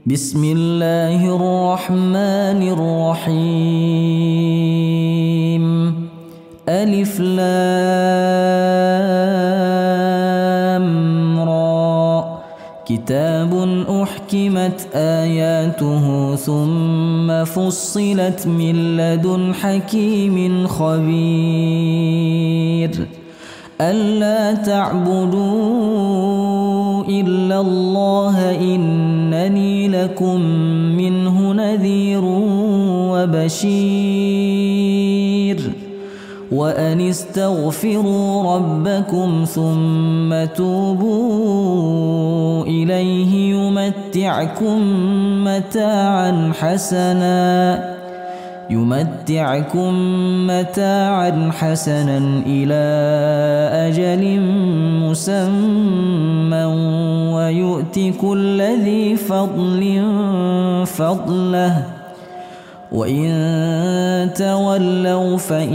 بسم الله الرحمن الرحيم. ألف لام را. كتاب أحكمت آياته ثم فصلت من لدن حكيم خبير. ألا تعبدوا إلا الله إنني لكم منه نذير وبشير. وأن استغفروا ربكم ثم توبوا إليه يمتعكم متاعا حسنا إلى أجل مسمى ويؤت كل ذي فضل فضله. وإن تولوا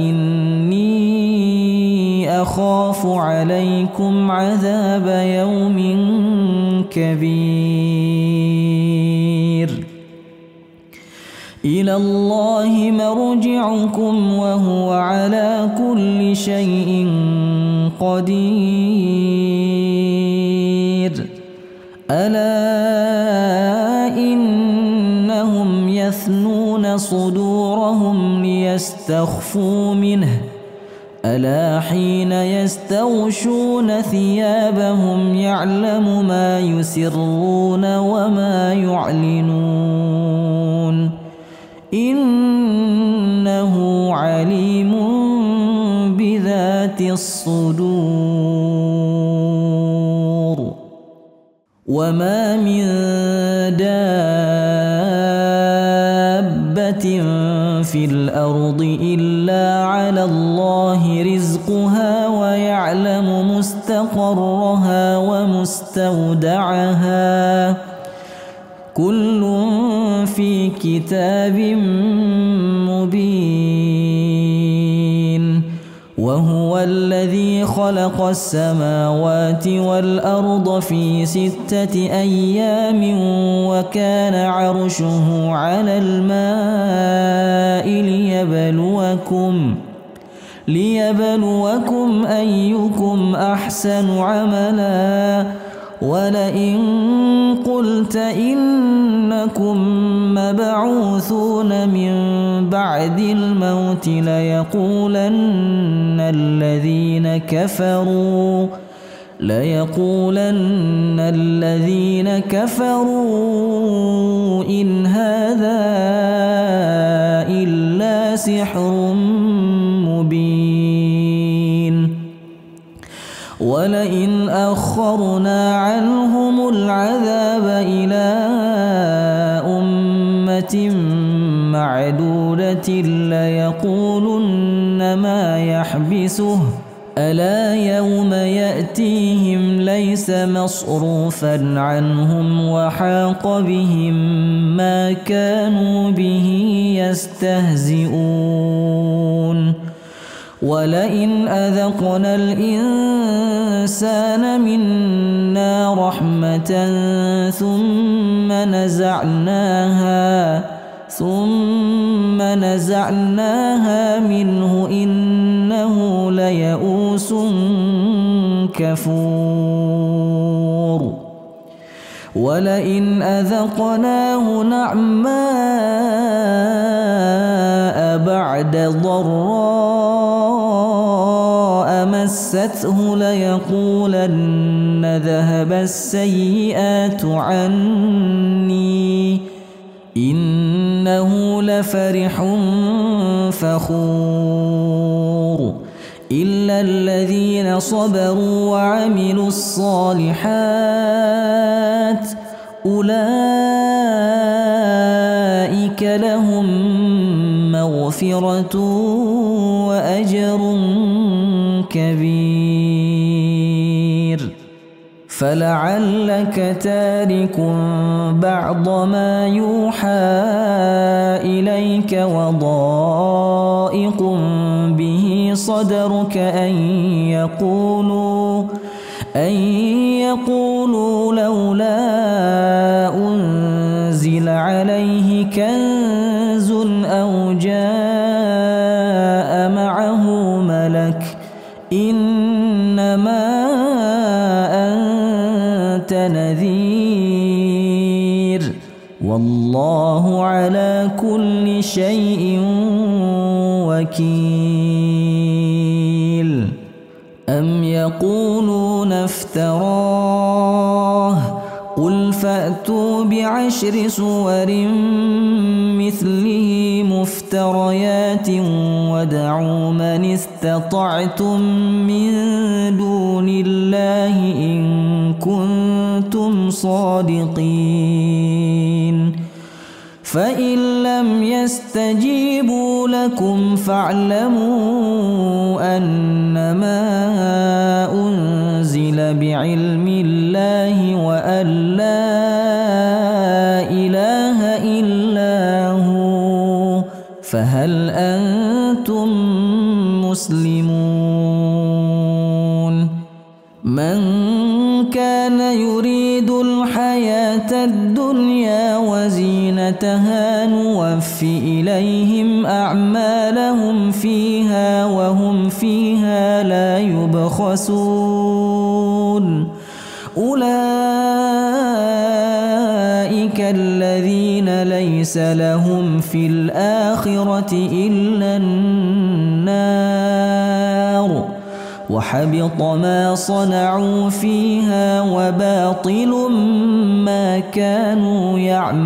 فإني أخاف عليكم عذاب يوم كبير. إلى الله مرجعكم وهو على كل شيء قدير. ألا إنهم يثنون صدورهم ليستخفوا منه ألا حين يستغشون ثيابهم يعلم ما يسرون وما يعلنون إنه عليم بذات الصدور. وما من دابة في الأرض إلا على الله رزقها ويعلم مستقرها ومستودعها كل في كتاب مبين. وهو الذي خلق السماوات والأرض في 6 أيام وكان عرشه على الماء ليبلوكم أيكم أحسن عملا. ولئن قلت إنكم مبعوثون من بعد الموت ليقولن الذين كفروا إن هذا إلا سحر مبين. ولئن أخرنا عنهم العذاب إلى أمة معدودة ليقولن ما يحبسه ألا يوم يأتيهم ليس مصروفا عنهم وحاق بهم ما كانوا به يستهزئون. ولئن أذقنا الإنسان منا رحمة ثم نزعناها منه إنه ليئوس كفور. ولئن أذقناه نعماء بعد ضراء مسته ليقولن ذهب السيئات عني إنه لفرح فخور. إلا الذين صبروا وعملوا الصالحات أولئك لهم مغفرة وأجر كبير. فلعلك تارك بعض ما يوحى إليك وضائق به صدرك أن يقولوا لولا أنزل عليه كنز أو جاء معه ملك إنما أنت نذير والله على كل شيء وكيل أم يقولون افتراه قل فأتوا بعشر سور مثله مفتريات وادعوا من استطعتم من دون الله إن كنتم صادقين فإن لم يستجيبوا لكم فاعلموا أنما أنزل بعلم الله وأن لا إله إلا هو فهل أنتم مسلمون من كان يريد الحياة الدنيا وزينتها نوف إليهم أعمالهم فيها وهم فيها لا يبخسون أولئك الذين ليس لهم في الآخرة إلا النار وحبط ما صنعوا فيها وباطل ما كانوا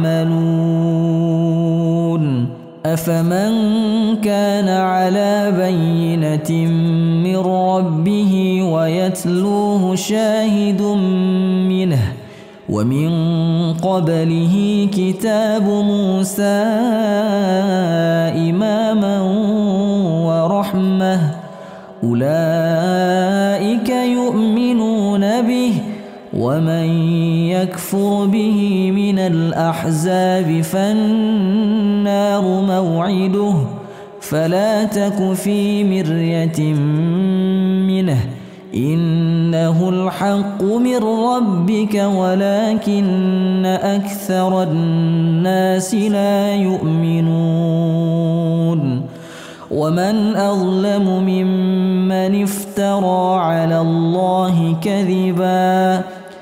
يعملون أفمن كان على بينة من ربه ويتلوه شاهد منه ومن قبله كتاب موسى إماما ورحمة أولئك يؤمنون به ومن يكفر به من الأحزاب فالنار موعده فلا تك في مرية منه إنه الحق من ربك ولكن أكثر الناس لا يؤمنون ومن أظلم ممن افترى على الله كذبا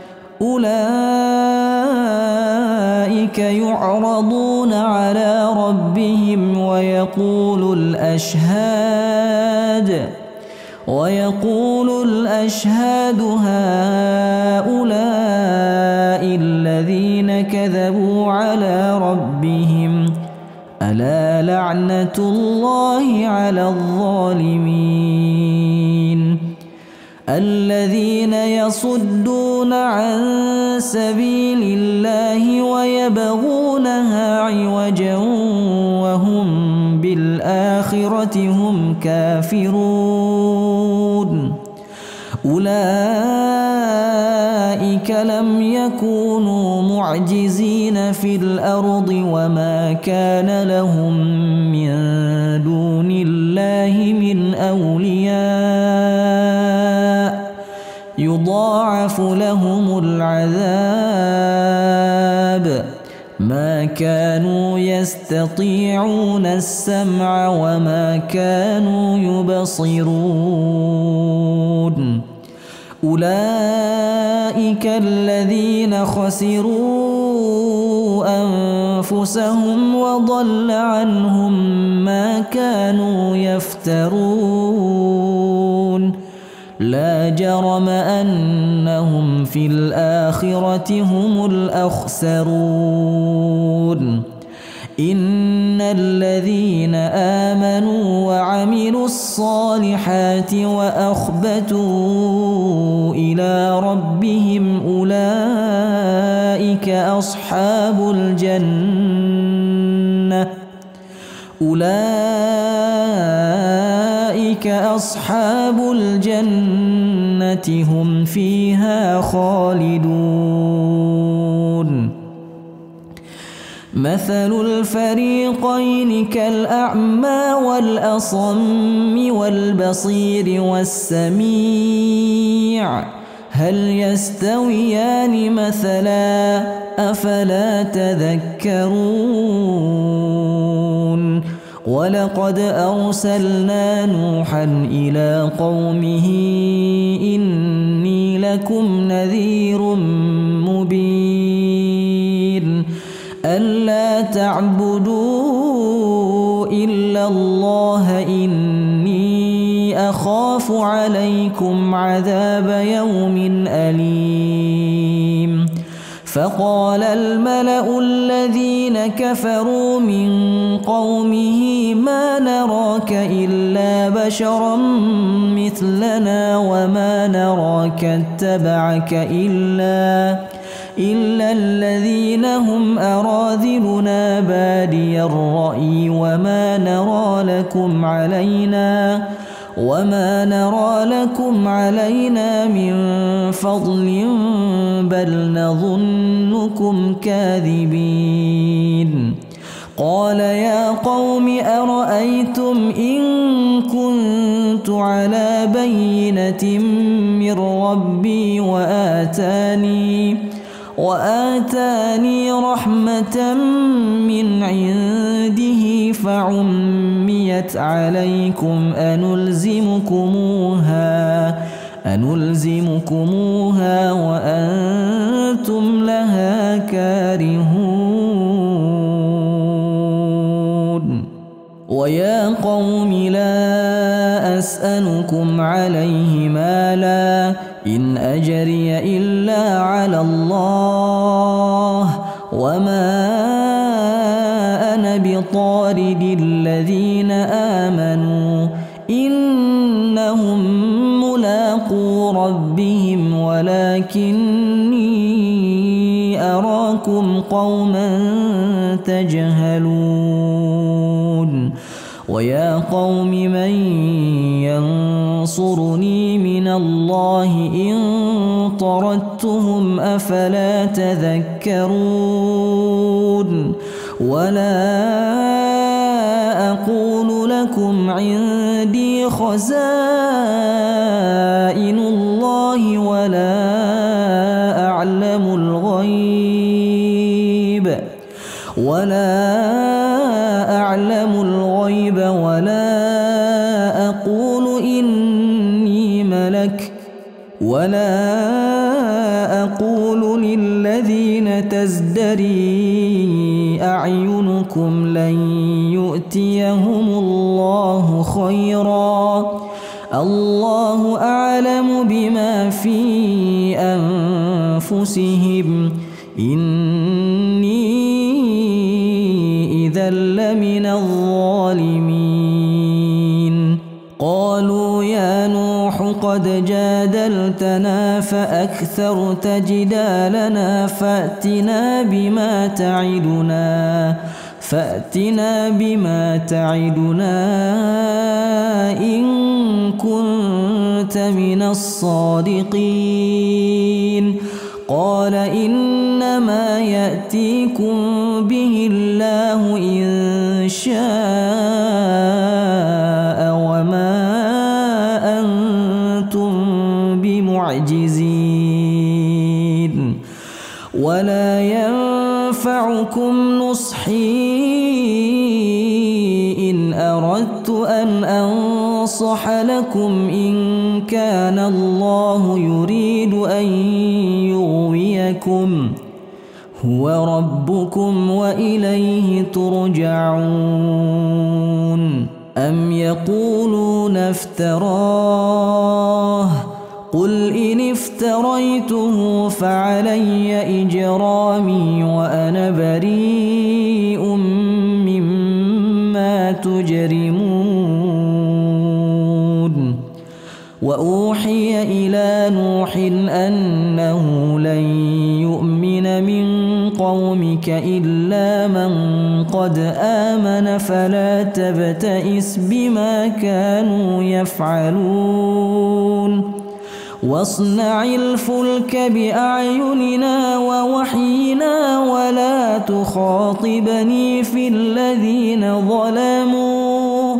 أولئك يعرضون على ربهم ويقول الأشهاد هؤلاء الذين كذبوا على ربهم ألا لعنة الله على الظالمين الذين يصدون عن سبيل الله ويبغونها عوجا وهم بالآخرة هم كافرون أولئك لم يكونوا معجزين في الأرض وما كان لهم من دون الله من أولياء يضاعف لهم العذاب ما كانوا يستطيعون السمع وما كانوا يبصرون أولئك الذين خسروا أنفسهم وضل عنهم ما كانوا يفترون لا جرم أنهم في الآخرة هم الأخسرون إن الذين آمنوا وعملوا الصالحات وأخبتوا إلى ربهم أولئك أصحاب الجنة هم فيها خالدون مثل الفريقين كالأعمى والأصم والبصير والسميع هل يستويان مثلا أفلا تذكرون ولقد أرسلنا نوحا إلى قومه إني لكم نذير مبين ألا تعبدوا إلا الله إني أخاف عليكم عذاب يوم أليم فقال الملأ الذين كفروا من قومه ما نراك إلا بشرا مثلنا وما نراك اتبعك إلا الذين هم أراذلنا بادي الرأي وما نرى لكم علينا من فضل بل نظنكم كاذبين قال يا قوم أرأيتم إن كنت على بينة من ربي وآتاني رحمة من عنده فعميت عليكم أنلزمكموها وأنتم لها كارهون ويا قوم لا أسألكم عليه مالا إن أجري إلا على الله وما أنا بطارد الذين آمنوا إنهم ملاقو ربهم ولكني أراكم قوما تجهلون ويا قوم من ينصرني من الله إن طردتهم أفلا تذكرون ولا أقول لكم عندي خزائن الله ولا أعلم الغيب ولا أقول إني ملك ولا أقول للذين تزدري أعينكم لن يؤتيهم الله خيرا الله أعلم بما في أنفسهم إني إذا لمن الظالمين قالوا يا نوح قد جادلتنا فأكثرت جدالنا فأتنا بما تعدنا إن كنت من الصادقين قال إنما يأتيكم به الله إن شاء وما أنتم بمعجزين ولا ينفعكم نصحي إن أردت أن أنصح لكم إن كان الله يريد أن يغويكم هو ربكم وإليه ترجعون أم يقولون افتراه قل إن افتريته فعلي إجرامي وأنا بريء مما تجرمون وأوحي إلى نوح أنه لن يؤمن من قومك إلا من قد آمن فلا تبتئس بما كانوا يفعلون واصنع الفلك بأعيننا ووحينا ولا تخاطبني في الذين ظلموا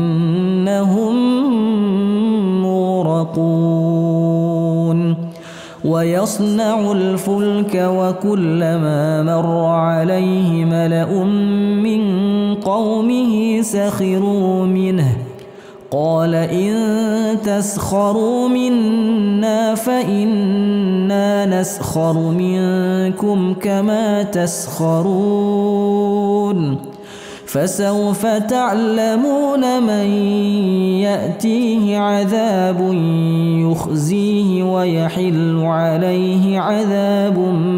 إنهم مغرقون ويصنع الفلك وكلما مر عليه ملأ من قومه سخروا منه قال إن تسخروا منا فإنا نسخر منكم كما تسخرون فسوف تعلمون من يأتيه عذاب يخزيه ويحل عليه عذاب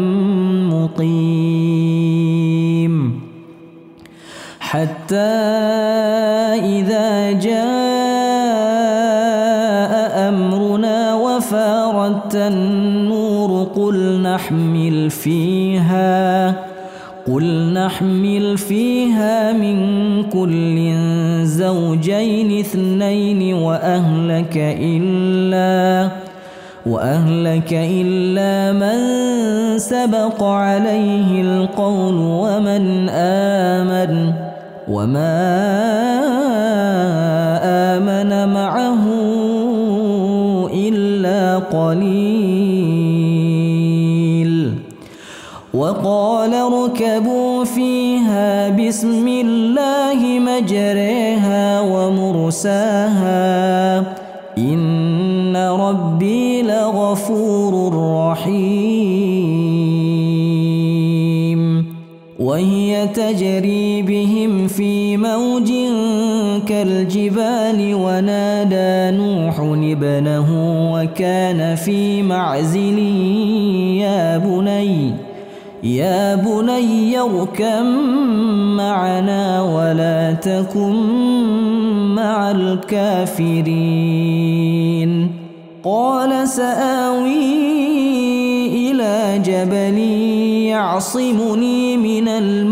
مقيم حتى إذا جاء أمرنا وفارت النور قل نحمل فيها من كل زوجين اثنين وأهلك إلا من سبق عليه القول ومن آمن وما آمن معه إلا قليل وقال اركبوا فيها بسم الله مجريها ومرساها إن ربي لغفور رحيم وهي تجري بهم في موج كالجبال ونادى نوح ابنه وكان في معزل يا بني اركب معنا ولا تكن مع الكافرين قال سآوي إلى جبل يعصمني من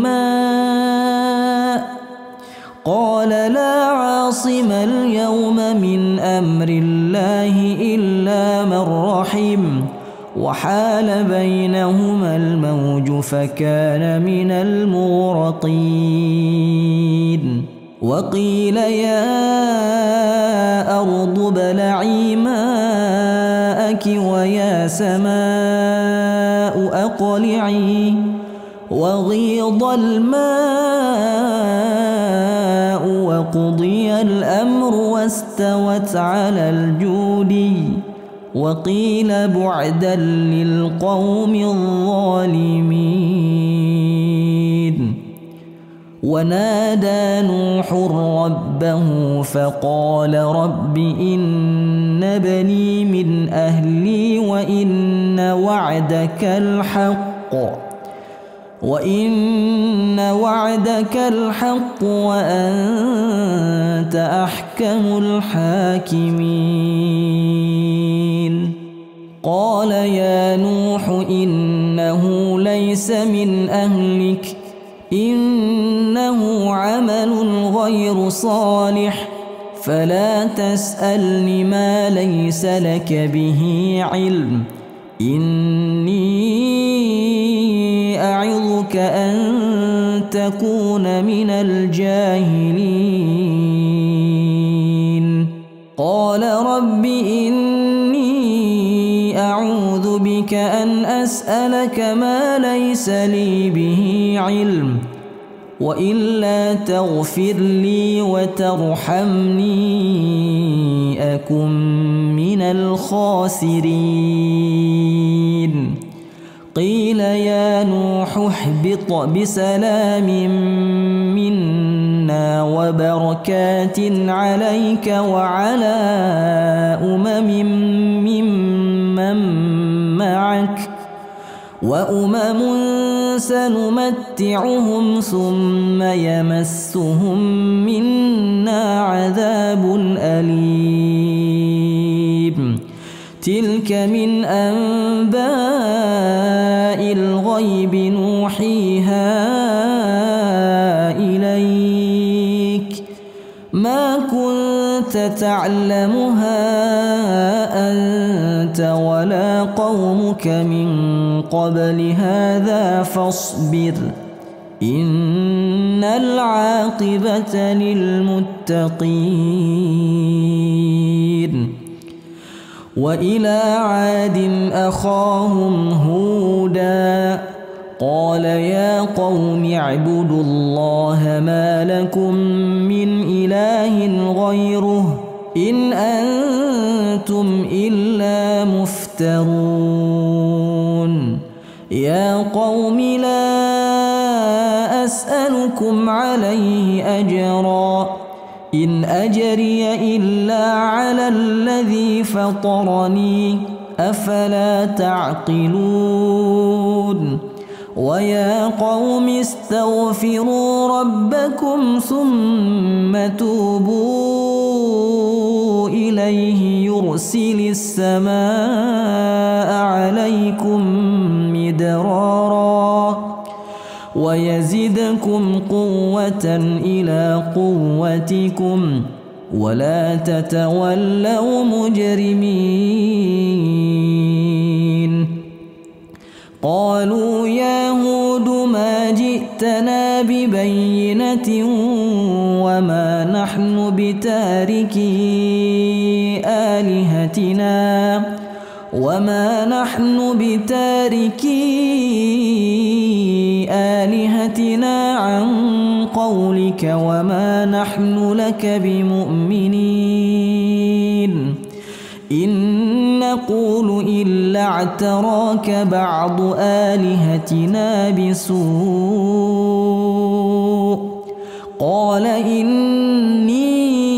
الماء قال لا عاصم اليوم من أمر الله إلا من رحم وحال بينهما الموج فكان من المغرقين وقيل يا أرض ابلعي ماءك ويا سماء أقلعي وغيض الماء وقضي الأمر واستوت على الجودي وقيل بعدا للقوم الظالمين ونادى نوح ربه فقال رب إن ابني من أهلي وإن وعدك الحق وأنت أحكم الحاكمين قال يا نوح إنه ليس من أهلك إنه عمل غير صالح فلا تسألني ما ليس لك به علم إني أعظك أن تكون من الجاهلين قال رب إني أعوذ بك أن أسألك ما ليس لي به علم وإلا تغفر لي وترحمني أكن من الخاسرين قيل يا نوح اهبط بسلام منا وبركات عليك وعلى ممن معك وأمم سنمتعهم ثم يمسهم منا عذاب أليم تلك من أنباء الغيب نوحيها إليك ما كنت تعلمها أنت ولا قومك من قبل هذا فاصبر إن العاقبة للمتقين وإلى عاد أخاهم هودا قال يا قوم اعبدوا الله ما لكم من إله غيره إن أنتم إلا مفترون يا قوم لا أسألكم عليه أجرا إن أجري إلا على الذي فطرني أفلا تعقلون ويا قوم استغفروا ربكم ثم توبوا إليه يرسل السماء عليكم مدرارا ويزدكم قوة إلى قوتكم ولا تتولوا مجرمين قالوا يا هود ما جئتنا ببينة وما نحن بتاركي آلهتنا عن قولك وما نحن لك بمؤمنين إن نقول إلا اعتراك بعض آلهتنا بسوء قال إني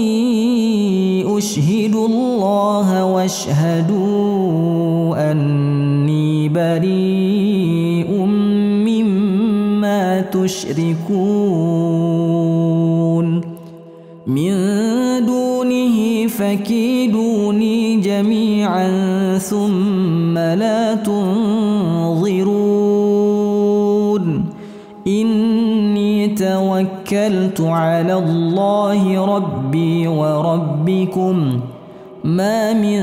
أشهد الله واشهدوا أني بريء مما تشركون من دونه فكيدوني جميعا ثم لا تنظرون إني توكلت على الله ربي وربكم ما من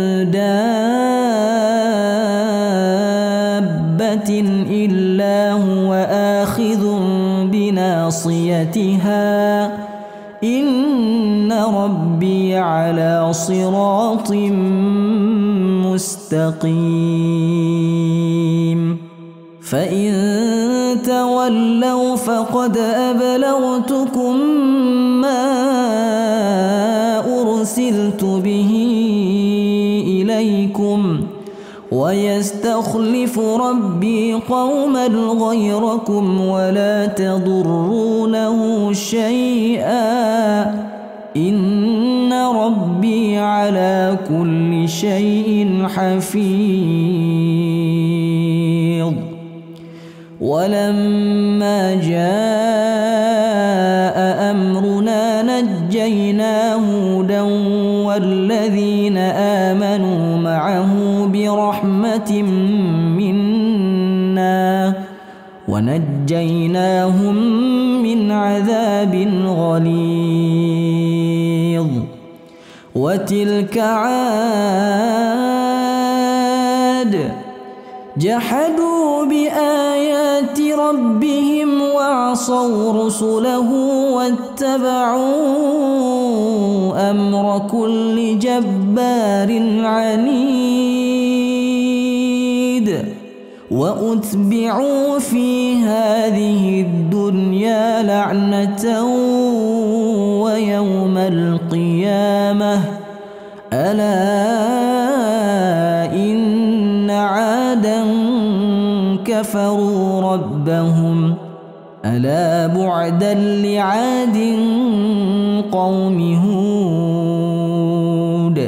دابة إلا هو آخذ بناصيتها إن ربي على صراط مستقيم فإن تولوا فقد أبلغتكم ما أرسلت به إليكم ويستخلف ربي قوما غيركم ولا تضرونه شيئا إن ربي على كل شيء حفيظ ولما جاء أمرنا نجينا هودا والذين آمنوا معه برحمة منا ونجيناهم من عذاب غليظ وتلك عاد جحدوا بآيات ربهم وعصوا رسله واتبعوا أمر كل جبار عنيد وأتبعوا في هذه الدنيا لعنة ويوم القيامة ألا إن عادا كفروا ربهم ألا بعدا لعاد قوم هود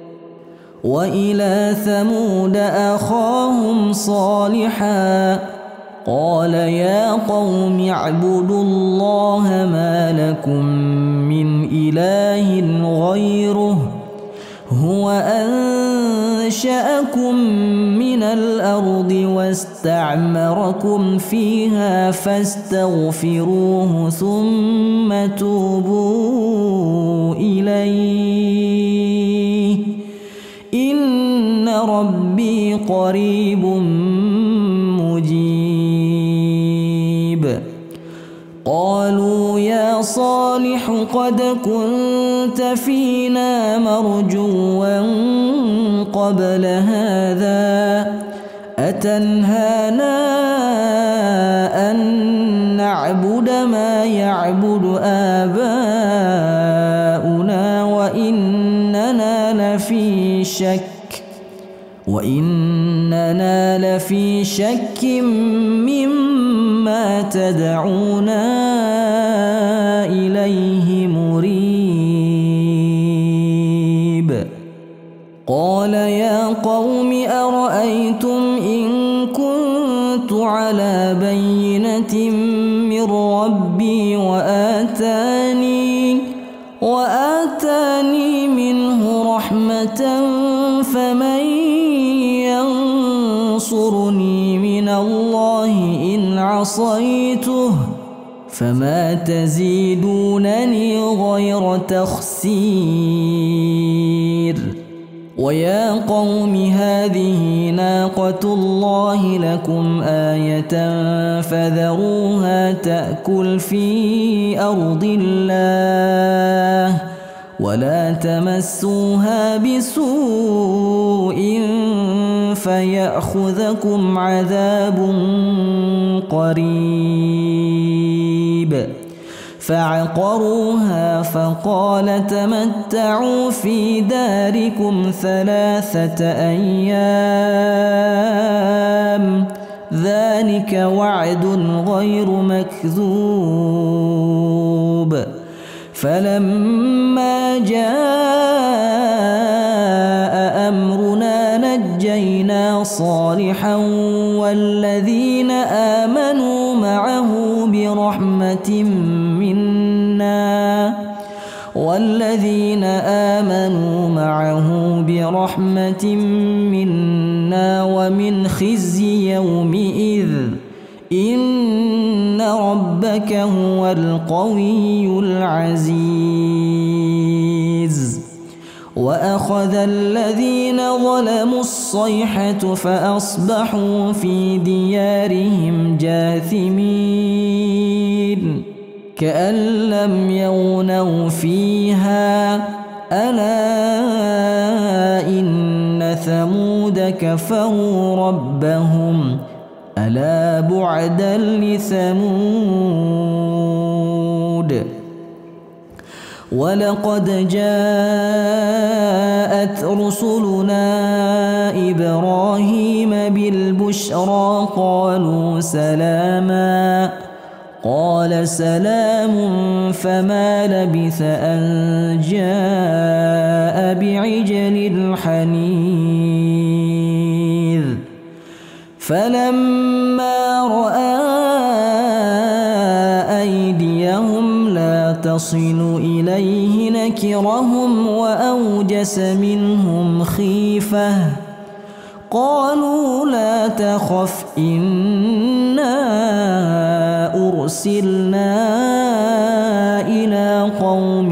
وإلى ثمود أخاهم صالحا قال يا قوم اعبدوا الله ما لكم من إله غيره هو أنشأكم من الأرض واستعمركم فيها فاستغفروه ثم توبوا إليه إن ربي قريب مجيب قالوا يا صالح قد كنت فينا مرجوا قبل هذا أتنهانا أن نعبد ما يعبد آباؤنا وإننا لفي شك مما تدعونا إليه مريب قال يا قوم أرأيتم إن كنت على بينة من ربي وآتاني منه رحمة فمن ينصرني من الله إن عصيته فما تزيدونني غير تخسير ويا قوم هذه ناقة الله لكم آية فذروها تأكل في أرض الله ولا تمسوها بسوء فيأخذكم عذاب قريب فعقروها فقال تمتعوا في داركم 3 أيام ذلك وعد غير مكذوب فلما جاء أمرنا نجينا صالحا والذين آمنوا معه برحمة منا ومن خزي يومئذ إن ربك هو القوي العزيز وأخذ الذين ظلموا الصيحة فأصبحوا في ديارهم جاثمين كأن لم يغنوا فيها ألا إن ثمود كفروا ربهم ألا بعدا لثمود ولقد جاءت رسلنا إبراهيم بالبشرى قالوا سلاما قال سلام فما لبث أن جاء بعجل حنيذ فلما رأى أيديهم لا تصل إليه نكرهم وأوجس منهم خيفة قالوا لا تخف إنا أرسلنا إلى قوم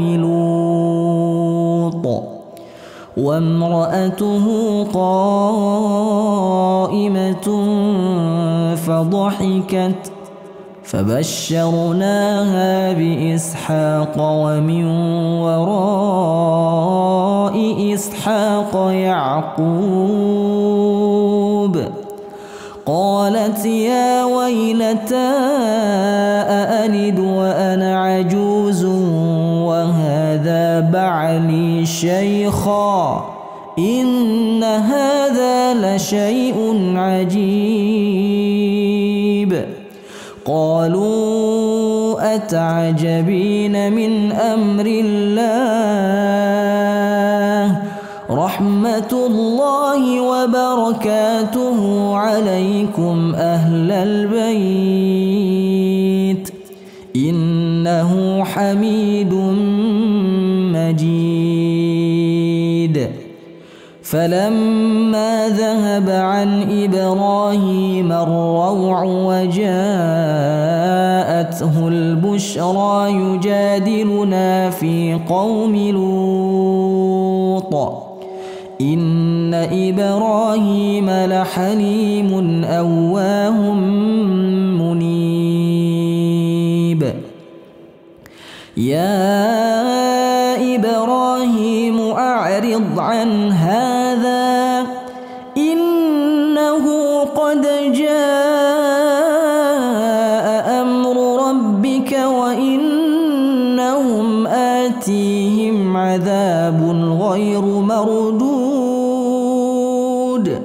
لوط وامرأته قائمة فضحكت فبشرناها بإسحاق ومن وراء إسحاق يعقوب قالت يا ويلتى أألد وأنا عجوز وهذا بعلي شيخا إن هذا لشيء عجيب قالوا أتعجبين من أمر الله رحمة الله وبركاته عليكم أهل البيت إنه حميد مجيد فلما ذهب عن إبراهيم الروع وجاءته البشرى يجادلنا في قوم لوط إن إبراهيم لحليم أواه منيب يا إبراهيم أعرض عن هذا إنه قد جاء أمر ربك وإنهم آتيهم عذاب غير مردود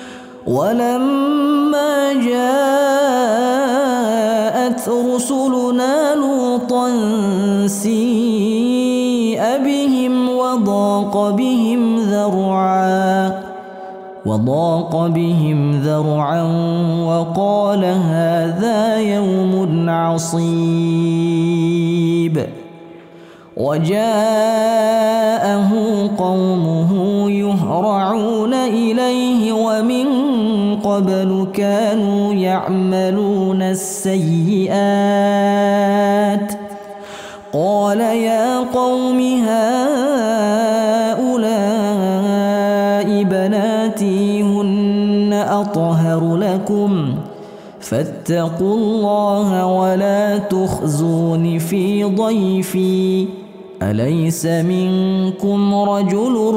ولما جاءت رسلنا لوطا سيء بهم وضاق بهم ذرعا وقال هذا يوم عصيب وجاءه قومه يهرعون إليه ومن قبل كانوا يعملون السيئات قال يا قوم هؤلاء بناتي هن أطهر لكم فاتقوا الله ولا تخزون في ضيفي أليس منكم رجل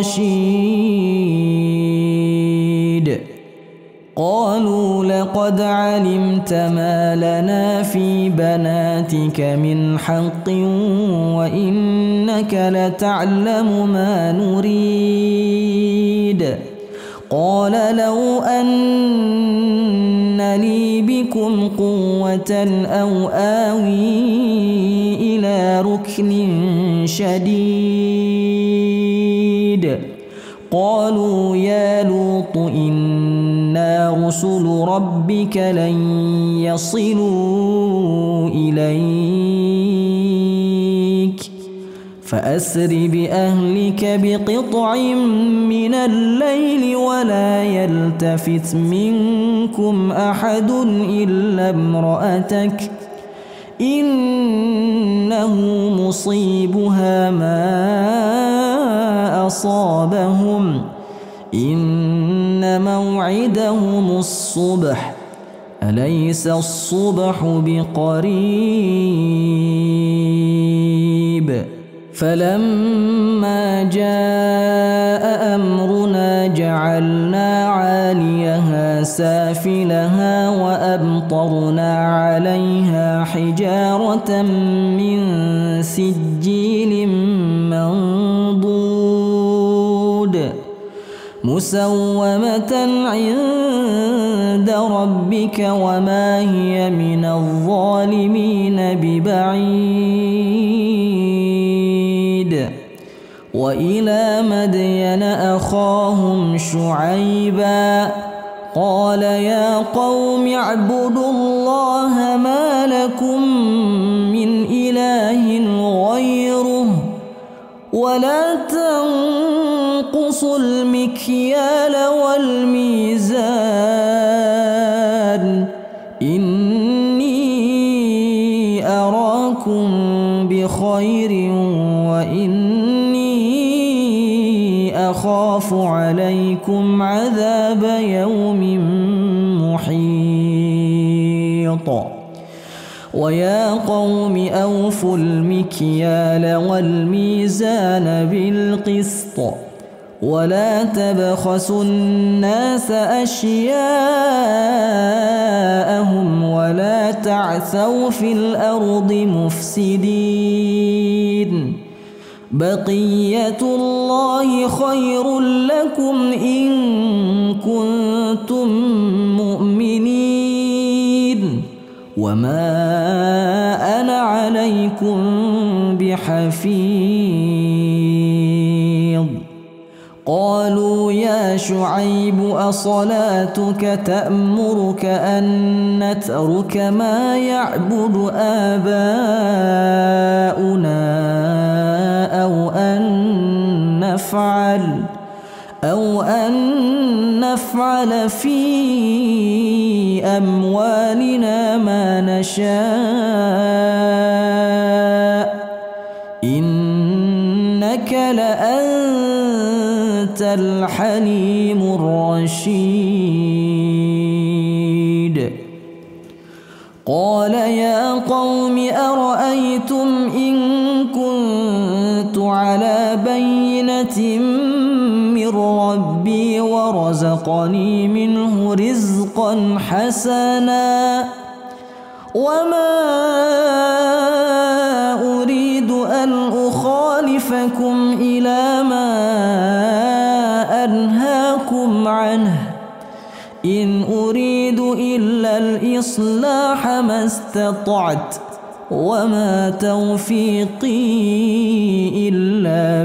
رشيد قالوا لقد علمت ما لنا في بناتك من حق وإنك لتعلم ما نريد قال لو أن لي بكم قوة أو آوي إلى ركن شديد قالوا يا لوط إنا رسل ربك لن يصلوا إليك فأسر بأهلك بقطع من الليل ولا يلتفت منكم أحد إلا امرأتك إنه مصيبها ما أصابهم إن موعدهم الصبح أليس الصبح بقريب فلما جاء أمرنا جعلنا عاليها سافلها وأمطرنا عليها حجارة من سجيل منضود مسومة عند ربك وما هي من الظالمين ببعيد وإلى مدين أخاهم شعيبا قال يا قوم اعبدوا الله ما لكم من إله غيره ولا تنقصوا المكيال والميزان إني أراكم بخير وإني أخاف عليكم عذاب يوم محيط ويا قوم أوفوا المكيال والميزان بالقسط ولا تبخسوا الناس أشياءهم ولا تعثوا في الأرض مفسدين بقية الله خير لكم إن كنتم مؤمنين وما أنا عليكم بحفيظ قالوا يا شعيب أصلاتك تأمرك أن نترك ما يعبد آباؤنا أو أن نفعل في أموالنا ما نشاء إنك لأنت الحليم الرشيد قال يا قوم أرأيتم إن كنت على بينة من ربي ورزقني منه رزقا حسنا وما أريد أن أخالفكم إلى ما أنهاكم عنه إن أريد إلا الإصلاح ما استطعت وما توفيقي إلا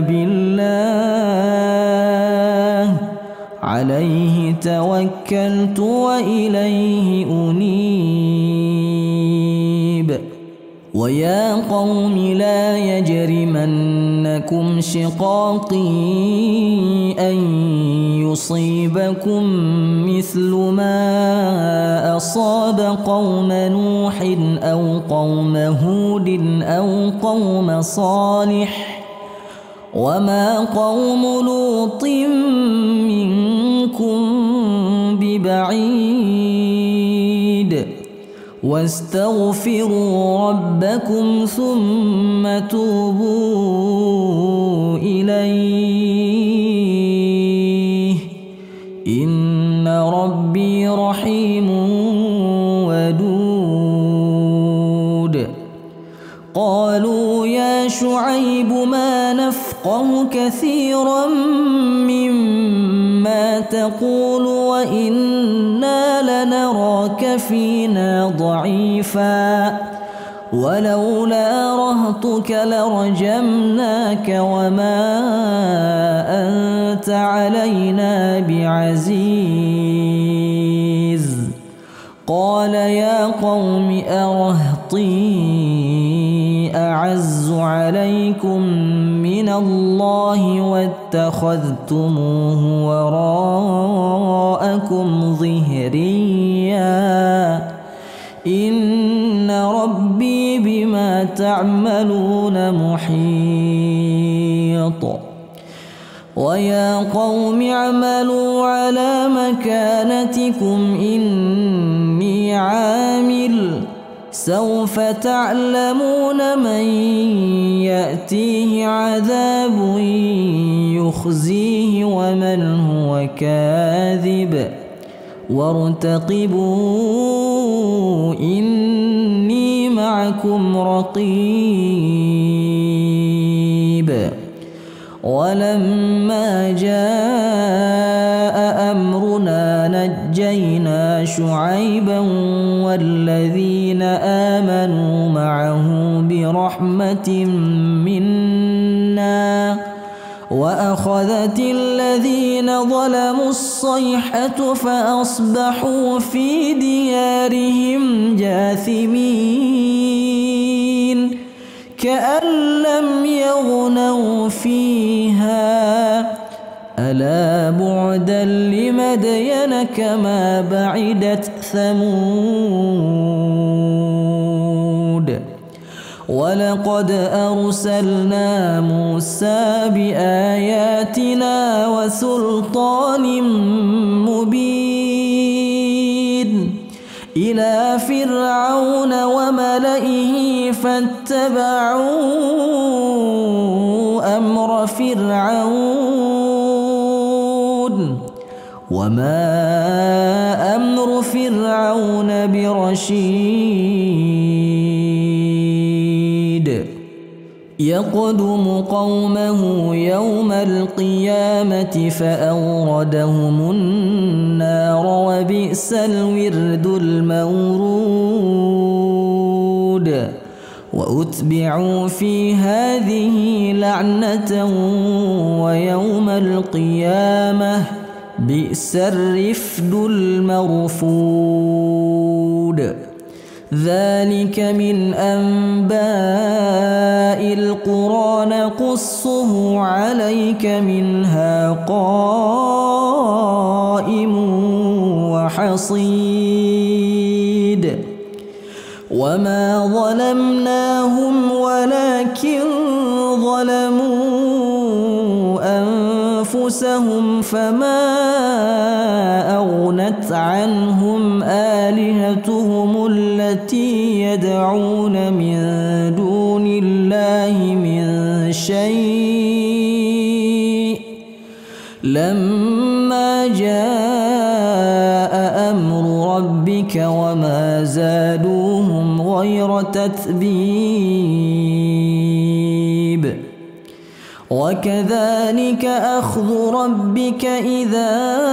بالله عليه توكلت وإليه أنيب. ويا قوم لا يجرمنكم شقاقي أن يصيبكم مثل ما أصاب قوم نوح أو قوم هود أو قوم صالح وما قوم لوط منكم ببعيد واستغفروا ربكم ثم توبوا إليه إن ربي رحيم ودود. قالوا يا شعيب ما نفقه كثيرا مما تقول وإنا لنراك فينا ضعيفا ولولا رهطك لرجمناك وما أنت علينا بعزيز. قال يا قوم أرهطي أعز عليكم من الله واتخذتموه وراءكم ظهريا إن ربي بما تعملون محيط. ويا قوم اعملوا على مكانتكم إني عامل سوف تعلمون من يأتيه عذاب يخزيه ومن هو كاذب وارتقبوا إني معكم رقيب. ولما جاء أمرنا نجينا شعيبا والذين آمنوا معه برحمة منا وأخذت الذين ظلموا الصيحة فأصبحوا في ديارهم جاثمين كأن لم يغنوا فيها ألا بعدا لمدين كما بعدت ثمود. ولقد أرسلنا موسى بآياتنا وسلطان مبين إلى فرعون وملئه فاتبعوا أمر فرعون وما أمر فرعون برشيد. يقدم قومه يوم القيامة فأوردهم النار وبئس الورد المورود. وأتبعوا في هذه لعنة ويوم القيامة بئس الرفد المرفود. ذلك من أنباء القرى نقصه عليك منها قائم وحصيد. وما ظلمناهم ولكن ظلموا أنفسهم فما أغنت عنهم آلهتهم التي يدعون من دون الله من شيء لما جاء أمر ربك وما زادوهم غير تتبيب وكذلك أخذ ربك إذا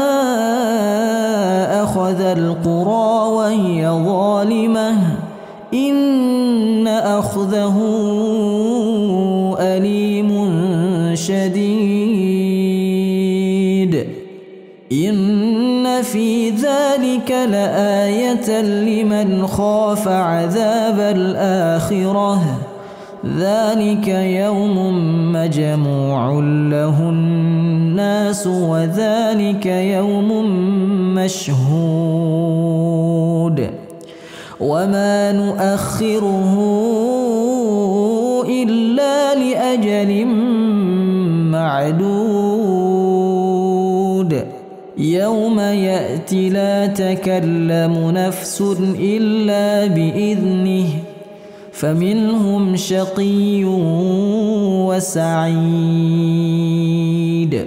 أخذ القرى وهي ظالمة إن أخذه أليم شديد إن في ذلك لآية لمن خاف عذاب الآخرة ذلك يوم مجموع له الناس وذلك يوم مشهود وما نؤخره إلا لأجل معدود يوم يأتي لا تكلم نفس إلا بإذنه فمنهم شقي وسعيد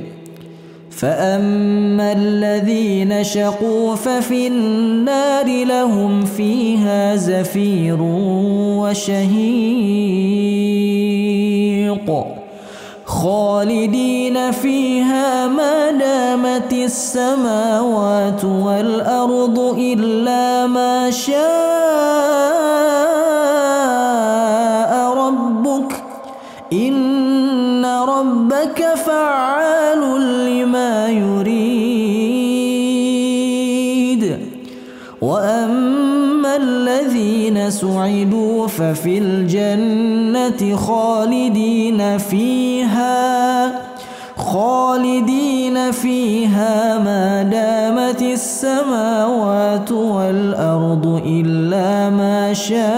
فأما الذين شقوا ففي النار لهم فيها زفير وشهيق خالدين فيها ما دامت السماوات والأرض إلا ما شاء ربك إن ربك فعال لما يريد وأما الذين سعدوا ففي الجنة خالدين فيها ما دامت السماوات والأرض إلا ما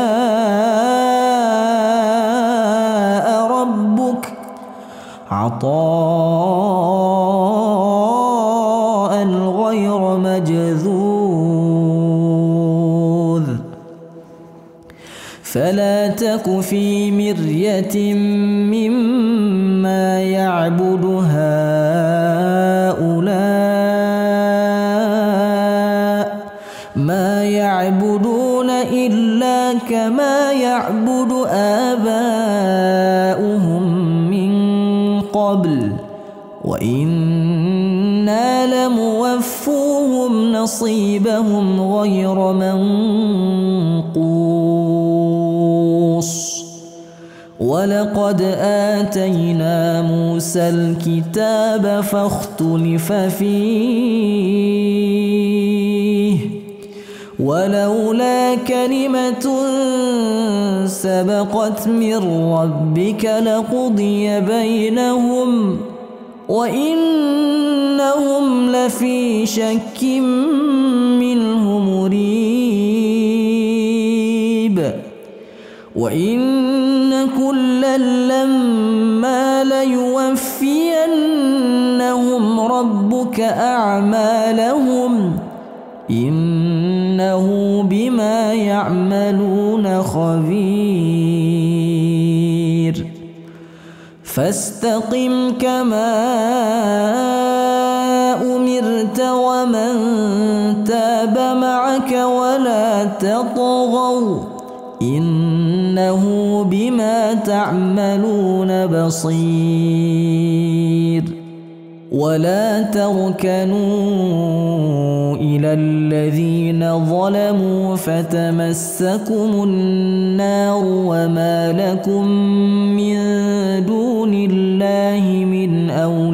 شاء ربك عطاء غير مجذوذ فلا تك في مرية مما يعبد هؤلاء ما يعبدون إلا كما يعبد آباؤهم من قبل وإنا لموفوهم نصيبهم غير منقوص ولقد آتينا موسى الكتاب فاختلف فيه ولولا كلمة سبقت من ربك لقضي بينهم وإنهم لفي شك منه مريب وإن كلا لما ليوفينهم ربك أعمالهم إنه بما يعملون خبير فاستقم كما أمرت ومن تاب معك ولا تطغوا إنه بما تعملون بصير ولا تركنوا إلى الذين ظلموا فتمسكم النار وما لكم من دون الله من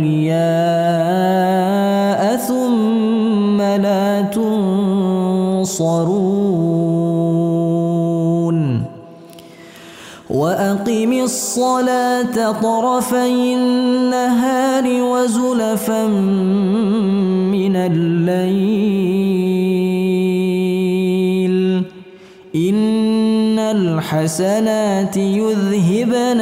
أولياء ثم لا تنصرون وأقم الصلاة طرفي النهار وزلفا من الليل إن الحسنات يذهبن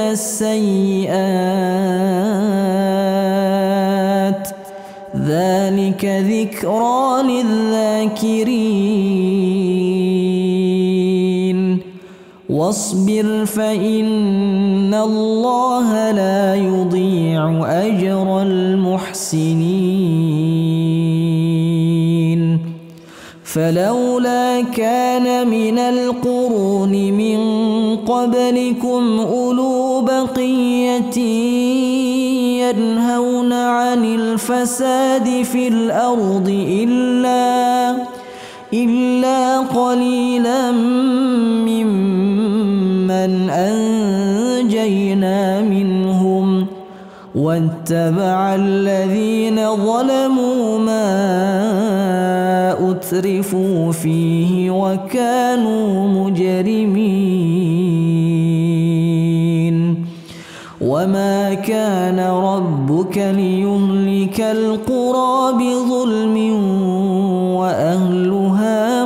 السيئات ذلك ذكرى للذاكرين واصبر فإن الله لا يضيع أجر المحسنين فلولا كان من القرون من قبلكم أولو بقية ينهون عن الفساد في الأرض إلا قليلا ممن أنجينا منهم واتبع الذين ظلموا ما أترفوا فيه وكانوا مجرمين وما كان ربك ليهلك القرى بظلم وأهلها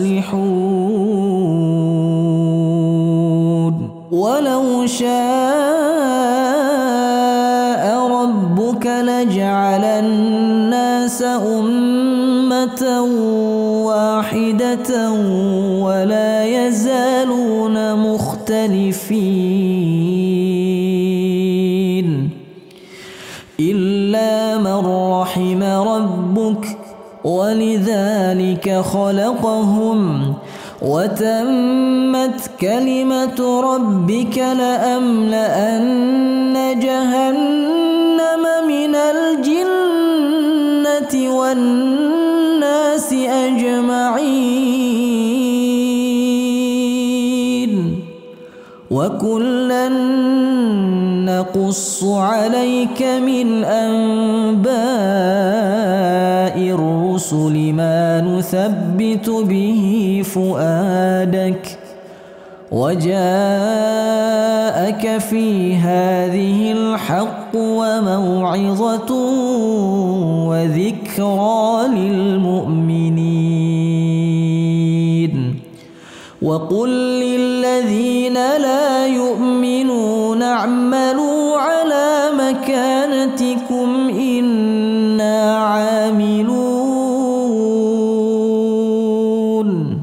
مصلحون ولو شاء ربك لجعل الناس أمة واحدة ولا يزالون مختلفين إلا من رحم ربك ولذلك خلقهم وتمت كلمة ربك لأملأن جهنم من الجنة والناس أجمعين وكلا نقص عليك من أنباء الرسل ما نثبت به فؤادك وجاءك في هذه الحق وموعظة وذكرى للمؤمنين وقل للذين لا يؤمنون اعملوا على مكانتكم إنا عاملون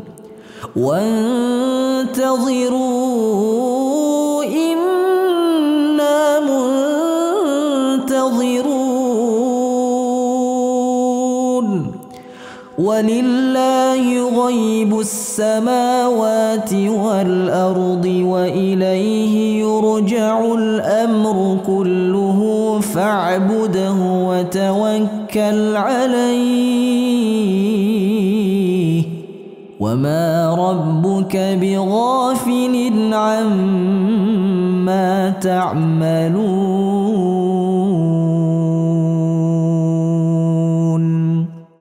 وانتظروا إنا منتظرون ولله غيب السماوات والأرض وإليه يرجع الأمر كله فاعبده وتوكل عليه وما ربك بغافل عما تعملون